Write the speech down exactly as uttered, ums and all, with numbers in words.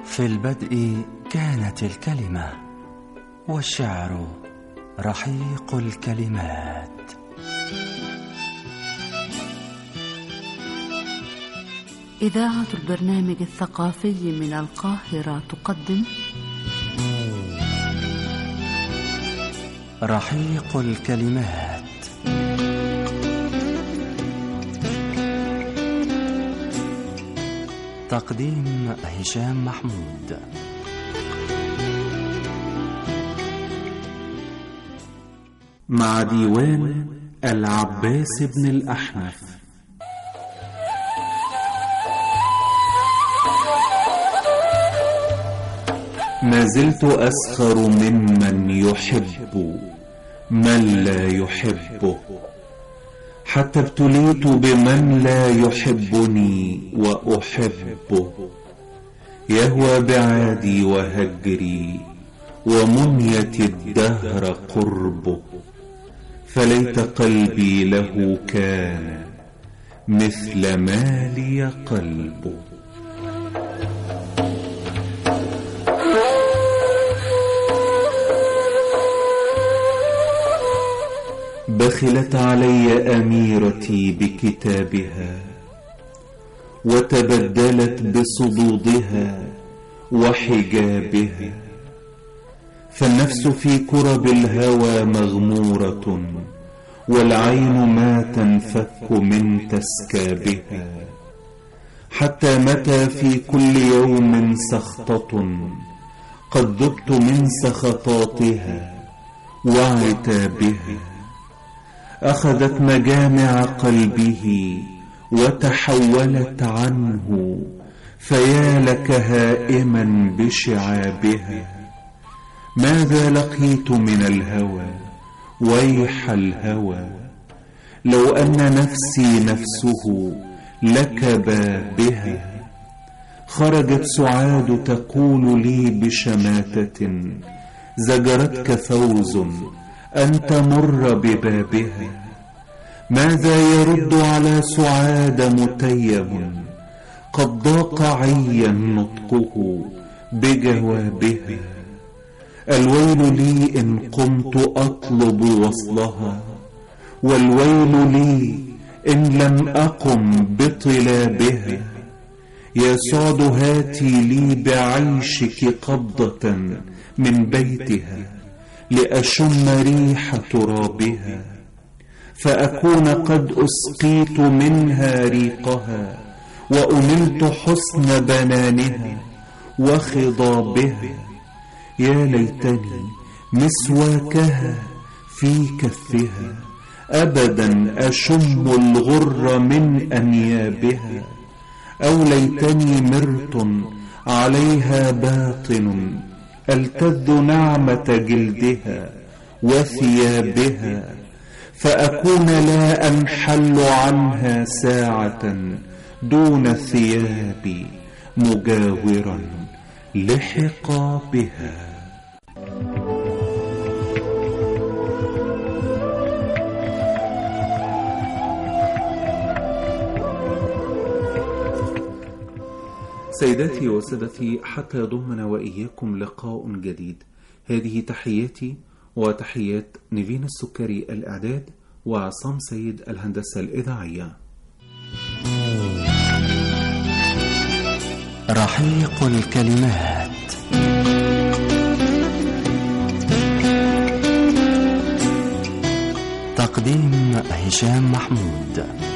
في البدء كانت الكلمة، والشعر رحيق الكلمات. إذاعة البرنامج الثقافي من القاهرة تقدم رحيق الكلمات. تقديم هشام محمود. مع ديوان العباس بن الأحنف. ما زلت أسخر ممن يحب من لا يحبه، حتى ابتليت بمن لا يحبني وأحبه، يهوى بعادي وهجري ومنية الدهر قربه، فليت قلبي له كان مثل ما لي قلبه. بخلت علي أميرتي بكتابها، وتبدلت بصدودها وحجابها، فالنفس في كرب الهوى مغمورة، والعين ما تنفك من تسكابها، حتى متى في كل يوم سخطة قد ذبت من سخطاتها وعتابها، أخذت مجامع قلبه وتحولت عنه، فيا لك هائما بشعابها. ماذا لقيت من الهوى ويح الهوى، لو أن نفسي نفسه لكبا بها، خرجت سعاد تقول لي بشماتة، زجرتك فوز أن تمر ببابها. ماذا يرد على سعاد متيم قد ضاق عيا نطقه بجوابها؟ الويل لي إن قمت أطلب وصلها، والويل لي إن لم أقم بطلابها. يا سعد هاتي لي بعيشك قبضة من بيتها، لأشم ريح ترابها، فأكون قد أسقيت منها ريقها، وأنلت حسن بنانها وخضابها. يا ليتني مسواكها في كفها، أبدا أشم الغر من أنيابها. أو ليتني مرت عليها باطن، ألتذ نعمة جلدها وثيابها، فأكون لا أنحل عنها ساعة دون ثيابي مجاورا لحقابها. سيداتي وسادتي، حتى يضمنا وإياكم لقاء جديد، هذه تحياتي وتحيات نيفين السكري الإعداد، وعصام سيد الهندسة الإذاعية. رحيق الكلمات. تقديم هشام محمود.